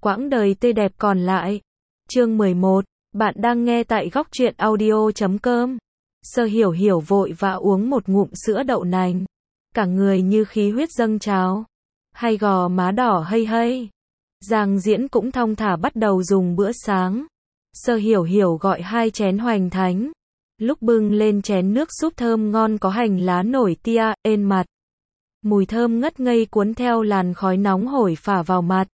quãng đời tươi đẹp còn lại. Chương 11, bạn đang nghe tại góc truyện audio.com. Sơ Hiểu Hiểu vội vã uống một ngụm sữa đậu nành, cả người như khí huyết dâng trào, hai gò má đỏ hây hây. Giang Diễn cũng thong thả bắt đầu dùng bữa sáng. Sơ Hiểu Hiểu gọi 2 chén hoành thánh, lúc bưng lên chén nước súp thơm ngon có hành lá nổi tia, ên mặt. Mùi thơm ngất ngây cuốn theo làn khói nóng hổi phả vào mặt,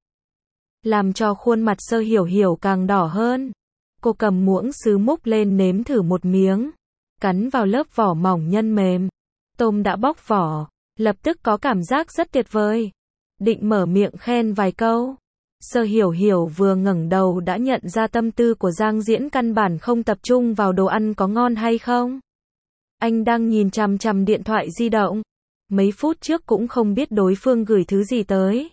làm cho khuôn mặt Sơ Hiểu Hiểu càng đỏ hơn. Cô cầm muỗng sứ múc lên nếm thử một miếng, cắn vào lớp vỏ mỏng nhân mềm. Tôm đã bóc vỏ, lập tức có cảm giác rất tuyệt vời. Định mở miệng khen vài câu, Sơ Hiểu Hiểu vừa ngẩng đầu đã nhận ra tâm tư của Giang Diễn căn bản không tập trung vào đồ ăn có ngon hay không. Anh đang nhìn chằm chằm điện thoại di động, mấy phút trước cũng không biết đối phương gửi thứ gì tới.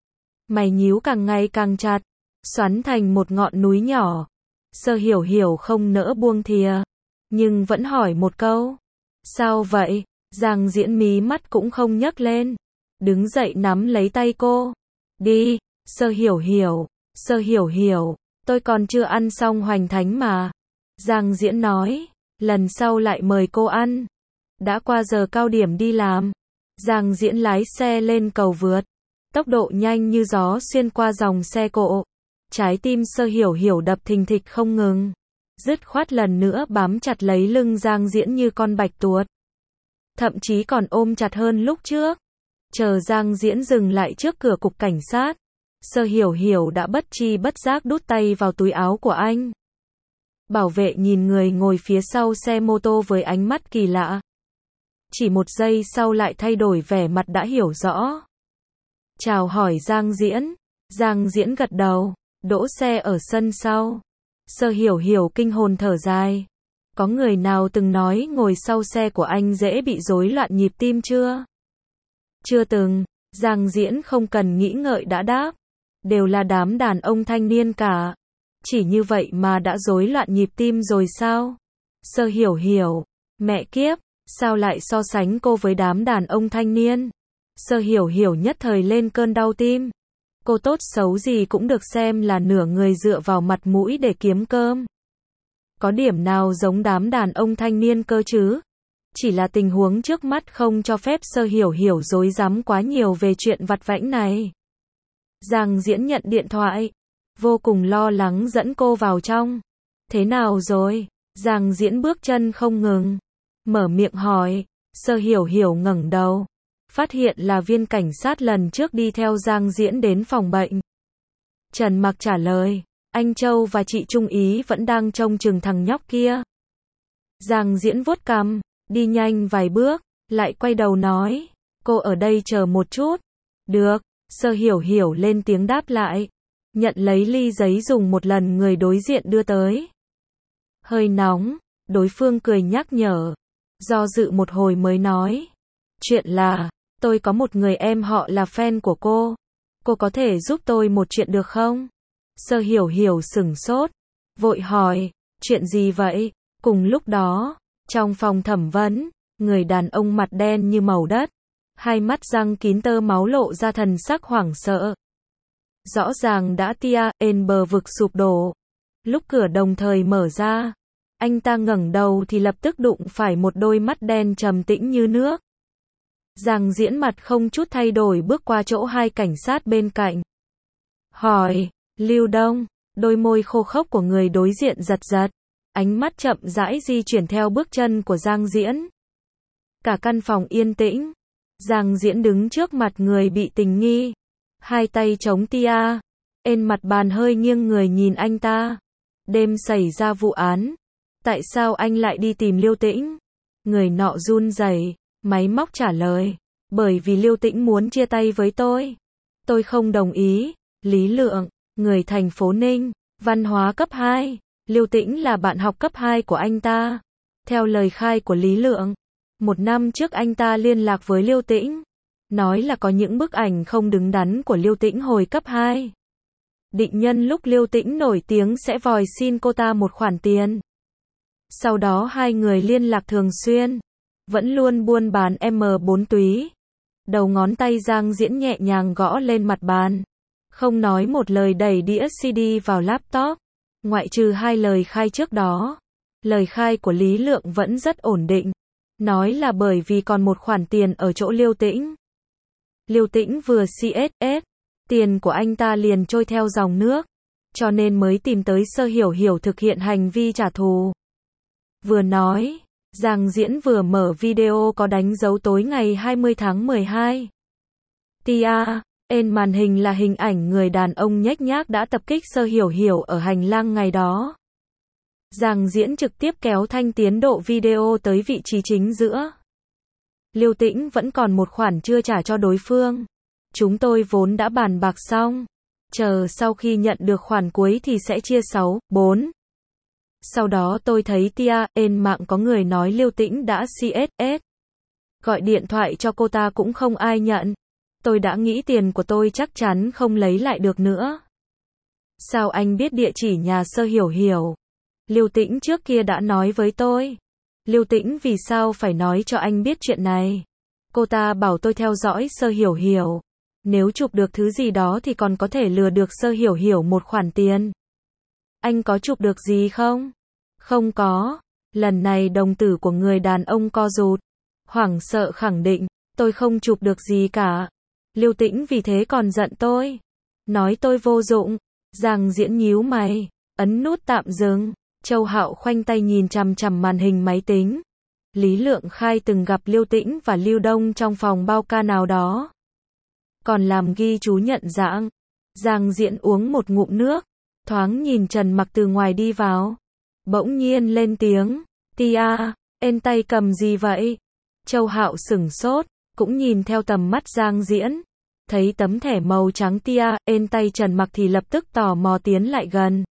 Mày nhíu càng ngày càng chặt, xoắn thành một ngọn núi nhỏ. Sơ Hiểu Hiểu không nỡ buông thìa, nhưng vẫn hỏi một câu. Sao vậy? Giang Diễn mí mắt cũng không nhấc lên, đứng dậy nắm lấy tay cô. Đi, Sơ Hiểu Hiểu, Sơ Hiểu Hiểu, tôi còn chưa ăn xong hoành thánh mà. Giang Diễn nói, lần sau lại mời cô ăn. Đã qua giờ cao điểm đi làm. Giang Diễn lái xe lên cầu vượt, tốc độ nhanh như gió xuyên qua dòng xe cộ. Trái tim Sơ Hiểu Hiểu đập thình thịch không ngừng, dứt khoát lần nữa bám chặt lấy lưng Giang Diễn như con bạch tuộc, thậm chí còn ôm chặt hơn lúc trước. Chờ Giang Diễn dừng lại trước cửa cục cảnh sát, Sơ Hiểu Hiểu đã bất tri bất giác đút tay vào túi áo của anh. Bảo vệ nhìn người ngồi phía sau xe mô tô với ánh mắt kỳ lạ. Chỉ một giây sau lại thay đổi vẻ mặt đã hiểu rõ. Chào hỏi Giang Diễn. Giang Diễn gật đầu, đỗ xe ở sân sau. Sơ Hiểu Hiểu kinh hồn thở dài. Có người nào từng nói ngồi sau xe của anh dễ bị rối loạn nhịp tim chưa? Chưa từng. Giang Diễn không cần nghĩ ngợi đã đáp. Đều là đám đàn ông thanh niên cả. Chỉ như vậy mà đã rối loạn nhịp tim rồi sao? Sơ Hiểu Hiểu, mẹ kiếp, sao lại so sánh cô với đám đàn ông thanh niên? Sơ Hiểu Hiểu nhất thời lên cơn đau tim. Cô tốt xấu gì cũng được xem là nửa người dựa vào mặt mũi để kiếm cơm. Có điểm nào giống đám đàn ông thanh niên cơ chứ? Chỉ là tình huống trước mắt không cho phép Sơ Hiểu Hiểu rối rắm quá nhiều về chuyện vặt vãnh này. Giang Diễn nhận điện thoại, vô cùng lo lắng dẫn cô vào trong. Thế nào rồi? Giang Diễn bước chân không ngừng, mở miệng hỏi. Sơ Hiểu Hiểu ngẩng đầu, phát hiện là viên cảnh sát lần trước đi theo Giang Diễn đến phòng bệnh. Trần Mặc trả lời, anh Châu và chị Trung Ý vẫn đang trông chừng thằng nhóc kia. Giang Diễn vuốt cằm, đi nhanh vài bước, lại quay đầu nói, cô ở đây chờ một chút. Được. Sơ Hiểu Hiểu lên tiếng đáp lại, nhận lấy ly giấy dùng một lần người đối diện đưa tới. Hơi nóng, đối phương cười nhắc nhở, do dự một hồi mới nói. Chuyện là, tôi có một người em họ là fan của cô có thể giúp tôi một chuyện được không? Sơ Hiểu Hiểu sửng sốt, vội hỏi, chuyện gì vậy? Cùng lúc đó, trong phòng thẩm vấn, người đàn ông mặt đen như màu đất, hai mắt răng kín tơ máu lộ ra thần sắc hoảng sợ. Rõ ràng đã tia, ên bờ vực sụp đổ. Lúc cửa đồng thời mở ra, anh ta ngẩng đầu thì lập tức đụng phải một đôi mắt đen trầm tĩnh như nước. Giang Diễn mặt không chút thay đổi bước qua chỗ hai cảnh sát bên cạnh. Hỏi, Lưu Đông, đôi môi khô khốc của người đối diện giật giật. Ánh mắt chậm rãi di chuyển theo bước chân của Giang Diễn. Cả căn phòng yên tĩnh. Giang Diễn đứng trước mặt người bị tình nghi, hai tay chống tia, ên mặt bàn hơi nghiêng người nhìn anh ta. Đêm xảy ra vụ án, tại sao anh lại đi tìm Liêu Tĩnh? Người nọ run rẩy, máy móc trả lời, bởi vì Liêu Tĩnh muốn chia tay với tôi. Tôi không đồng ý. Lý Lượng, người thành phố Ninh, văn hóa cấp 2, Liêu Tĩnh là bạn học cấp 2 của anh ta. Theo lời khai của Lý Lượng, 1 năm trước anh ta liên lạc với Liêu Tĩnh, nói là có những bức ảnh không đứng đắn của Liêu Tĩnh hồi cấp 2. Định nhân lúc Liêu Tĩnh nổi tiếng sẽ vòi xin cô ta một khoản tiền. Sau đó hai người liên lạc thường xuyên, vẫn luôn buôn bán M4 túy. Đầu ngón tay Giang Diễn nhẹ nhàng gõ lên mặt bàn. Không nói một lời đẩy đĩa CD vào laptop. Ngoại trừ 2 lời khai trước đó. Lời khai của Lý Lượng vẫn rất ổn định. Nói là bởi vì còn một khoản tiền ở chỗ Liêu Tĩnh. Liêu Tĩnh vừa CSS, tiền của anh ta liền trôi theo dòng nước. Cho nên mới tìm tới Sơ Hiểu Hiểu thực hiện hành vi trả thù. Vừa nói, Giang Diễn vừa mở video có đánh dấu tối ngày 20 tháng 12. Tia, trên màn hình là hình ảnh người đàn ông nhếch nhác đã tập kích Sơ Hiểu Hiểu ở hành lang ngày đó. Giang Diễn trực tiếp kéo thanh tiến độ video tới vị trí chính giữa. Liêu Tĩnh vẫn còn một khoản chưa trả cho đối phương. Chúng tôi vốn đã bàn bạc xong. Chờ sau khi nhận được khoản cuối thì sẽ chia 6-4. Sau đó tôi thấy Tia, trên mạng có người nói Liêu Tĩnh đã CSS. Gọi điện thoại cho cô ta cũng không ai nhận. Tôi đã nghĩ tiền của tôi chắc chắn không lấy lại được nữa. Sao anh biết địa chỉ nhà Sơ Hiểu Hiểu? Liêu Tĩnh trước kia đã nói với tôi. Liêu Tĩnh vì sao phải nói cho anh biết chuyện này? Cô ta bảo tôi theo dõi Sơ Hiểu Hiểu. Nếu chụp được thứ gì đó thì còn có thể lừa được Sơ Hiểu Hiểu một khoản tiền. Anh có chụp được gì không? Không có. Lần này đồng tử của người đàn ông co rụt. Hoảng sợ khẳng định, tôi không chụp được gì cả. Liêu Tĩnh vì thế còn giận tôi. Nói tôi vô dụng. Giang Diễn nhíu mày, ấn nút tạm dừng. Châu Hạo khoanh tay nhìn chằm chằm màn hình máy tính. Lý Lượng khai từng gặp Liêu Tĩnh và Lưu Đông trong phòng bao ca nào đó. Còn làm ghi chú nhận dạng. Giang Diễn uống một ngụm nước, thoáng nhìn Trần Mặc từ ngoài đi vào. Bỗng nhiên lên tiếng, Tia, trên tay cầm gì vậy? Châu Hạo sửng sốt, cũng nhìn theo tầm mắt Giang Diễn. Thấy tấm thẻ màu trắng Tia, trên tay Trần Mặc thì lập tức tò mò tiến lại gần.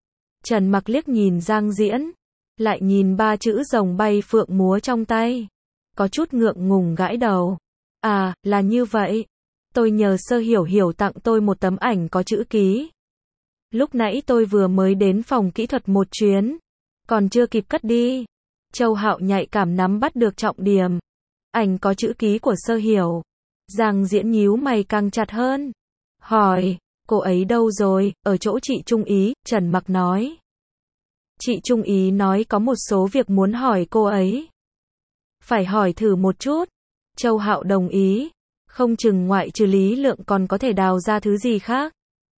Trần Mặc liếc nhìn Giang Diễn, lại nhìn 3 chữ rồng bay phượng múa trong tay. Có chút ngượng ngùng gãi đầu. À, là như vậy. Tôi nhờ Sơ Hiểu Hiểu tặng tôi một tấm ảnh có chữ ký. Lúc nãy tôi vừa mới đến phòng kỹ thuật một chuyến. Còn chưa kịp cất đi. Châu Hạo nhạy cảm nắm bắt được trọng điểm. Ảnh có chữ ký của Sơ Hiểu. Giang Diễn nhíu mày càng chặt hơn. Hỏi, cô ấy đâu rồi? Ở chỗ chị Trung Ý, Trần Mặc nói. Chị Trung Ý nói có một số việc muốn hỏi cô ấy. Phải hỏi thử một chút. Châu Hạo đồng ý. Không chừng ngoại trừ Lý Lượng còn có thể đào ra thứ gì khác.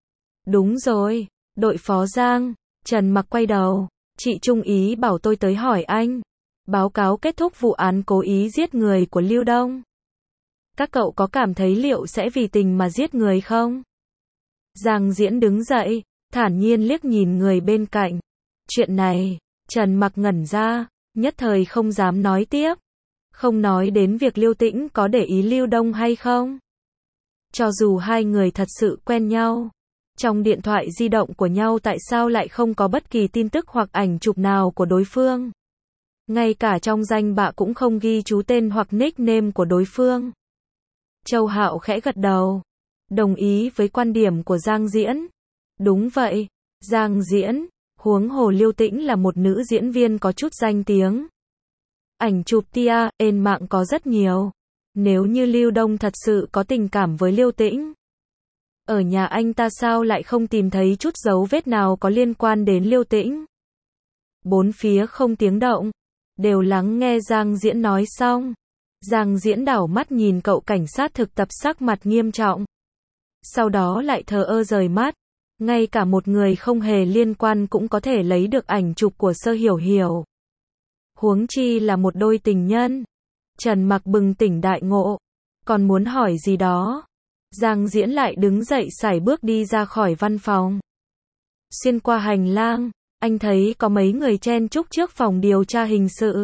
Đúng rồi, đội phó Giang. Trần Mặc quay đầu. Chị Trung Ý bảo tôi tới hỏi anh. Báo cáo kết thúc vụ án cố ý giết người của Lưu Đông. Các cậu có cảm thấy liệu sẽ vì tình mà giết người không? Giang Diễn đứng dậy, thản nhiên liếc nhìn người bên cạnh. Chuyện này, Trần Mặc ngẩn ra, nhất thời không dám nói tiếp. Không nói đến việc Liêu Tĩnh có để ý Lưu Đông hay không. Cho dù hai người thật sự quen nhau, trong điện thoại di động của nhau tại sao lại không có bất kỳ tin tức hoặc ảnh chụp nào của đối phương. Ngay cả trong danh bạ cũng không ghi chú tên hoặc nickname của đối phương. Châu Hạo khẽ gật đầu, đồng ý với quan điểm của Giang Diễn. Đúng vậy, Giang Diễn, huống hồ Liêu Tĩnh là một nữ diễn viên có chút danh tiếng. Ảnh chụp Tia, trên mạng có rất nhiều. Nếu như Lưu Đông thật sự có tình cảm với Liêu Tĩnh, ở nhà anh ta sao lại không tìm thấy chút dấu vết nào có liên quan đến Liêu Tĩnh? Bốn phía không tiếng động, đều lắng nghe Giang Diễn nói xong. Giang Diễn đảo mắt nhìn cậu cảnh sát thực tập sắc mặt nghiêm trọng. Sau đó lại thờ ơ rời mắt. Ngay cả một người không hề liên quan cũng có thể lấy được ảnh chụp của Sơ Hiểu Hiểu. Huống chi là một đôi tình nhân. Trần Mặc bừng tỉnh đại ngộ. Còn muốn hỏi gì đó. Giang Diễn lại đứng dậy sải bước đi ra khỏi văn phòng. Xuyên qua hành lang, anh thấy có mấy người chen chúc trước phòng điều tra hình sự.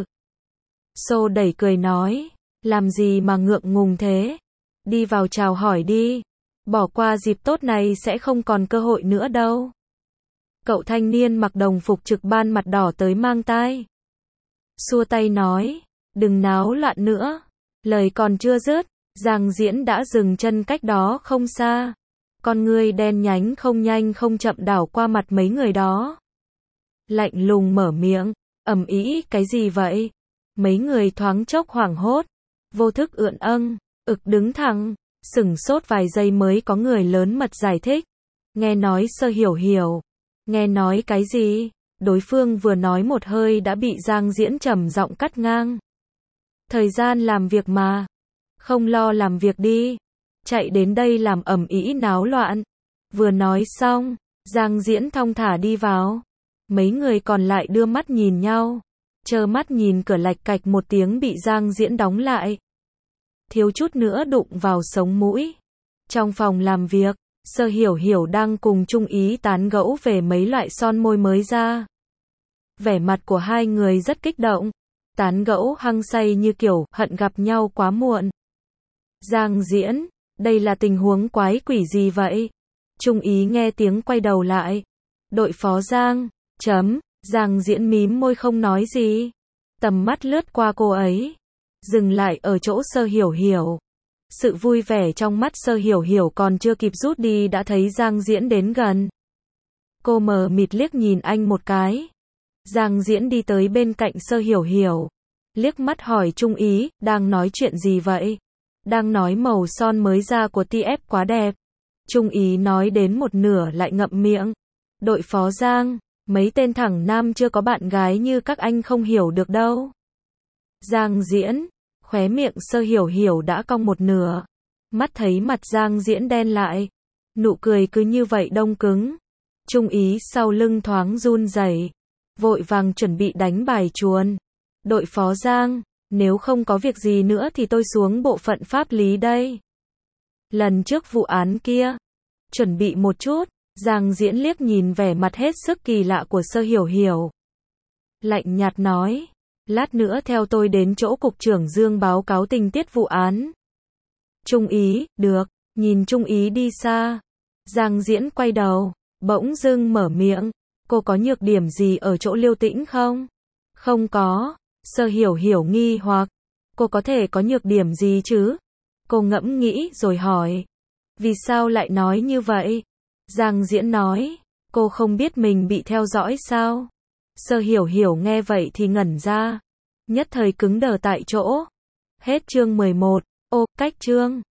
Xô đẩy cười nói, làm gì mà ngượng ngùng thế? Đi vào chào hỏi đi. Bỏ qua dịp tốt này sẽ không còn cơ hội nữa đâu. Cậu thanh niên mặc đồng phục trực ban mặt đỏ tới mang tai. Xua tay nói, đừng náo loạn nữa. Lời còn chưa dứt, Giang Diễn đã dừng chân cách đó không xa. Con ngươi đen nhánh không nhanh không chậm đảo qua mặt mấy người đó. Lạnh lùng mở miệng, ầm ĩ cái gì vậy? Mấy người thoáng chốc hoảng hốt, vô thức ưỡn âng, ực đứng thẳng, sửng sốt vài giây mới có người lớn mật giải thích. Nghe nói Sơ Hiểu Hiểu. Nghe nói cái gì? Đối phương vừa nói một hơi đã bị Giang Diễn trầm giọng cắt ngang. Thời gian làm việc mà. Không lo làm việc đi. Chạy đến đây làm ầm ĩ náo loạn. Vừa nói xong, Giang Diễn thong thả đi vào. Mấy người còn lại đưa mắt nhìn nhau. Trơ mắt nhìn cửa lạch cạch một tiếng bị Giang Diễn đóng lại. Thiếu chút nữa đụng vào sống mũi. Trong phòng làm việc, Sơ Hiểu Hiểu đang cùng Trung Ý tán gẫu về mấy loại son môi mới ra. Vẻ mặt của hai người rất kích động. Tán gẫu hăng say như kiểu hận gặp nhau quá muộn. Giang Diễn, đây là tình huống quái quỷ gì vậy? Trung Ý nghe tiếng quay đầu lại. Đội phó Giang, Giang Diễn mím môi không nói gì. Tầm mắt lướt qua cô ấy. Dừng lại ở chỗ Sơ Hiểu Hiểu. Sự vui vẻ trong mắt Sơ Hiểu Hiểu còn chưa kịp rút đi đã thấy Giang Diễn đến gần. Cô mờ mịt liếc nhìn anh một cái. Giang Diễn đi tới bên cạnh Sơ Hiểu Hiểu. Liếc mắt hỏi Trung Ý, đang nói chuyện gì vậy? Đang nói màu son mới ra của TF quá đẹp. Trung Ý nói đến một nửa lại ngậm miệng. Đội phó Giang, mấy tên thẳng nam chưa có bạn gái như các anh không hiểu được đâu. Giang Diễn, khóe miệng Sơ Hiểu Hiểu đã cong một nửa. Mắt thấy mặt Giang Diễn đen lại. Nụ cười cứ như vậy đông cứng. Trung Ý sau lưng thoáng run rẩy, vội vàng chuẩn bị đánh bài chuồn. Đội phó Giang, nếu không có việc gì nữa thì tôi xuống bộ phận pháp lý đây. Lần trước vụ án kia, chuẩn bị một chút. Giang Diễn liếc nhìn vẻ mặt hết sức kỳ lạ của Sơ Hiểu Hiểu. Lạnh nhạt nói, lát nữa theo tôi đến chỗ cục trưởng Dương báo cáo tình tiết vụ án. Trung Ý, được, nhìn Trung Ý đi xa. Giang Diễn quay đầu, bỗng dưng mở miệng, cô có nhược điểm gì ở chỗ Liêu Tĩnh không? Không có. Sơ Hiểu Hiểu nghi hoặc, cô có thể có nhược điểm gì chứ? Cô ngẫm nghĩ rồi hỏi, vì sao lại nói như vậy? Giang Diễn nói, cô không biết mình bị theo dõi sao? Sơ Hiểu Hiểu nghe vậy thì ngẩn ra, nhất thời cứng đờ tại chỗ. Hết chương 11, cách chương.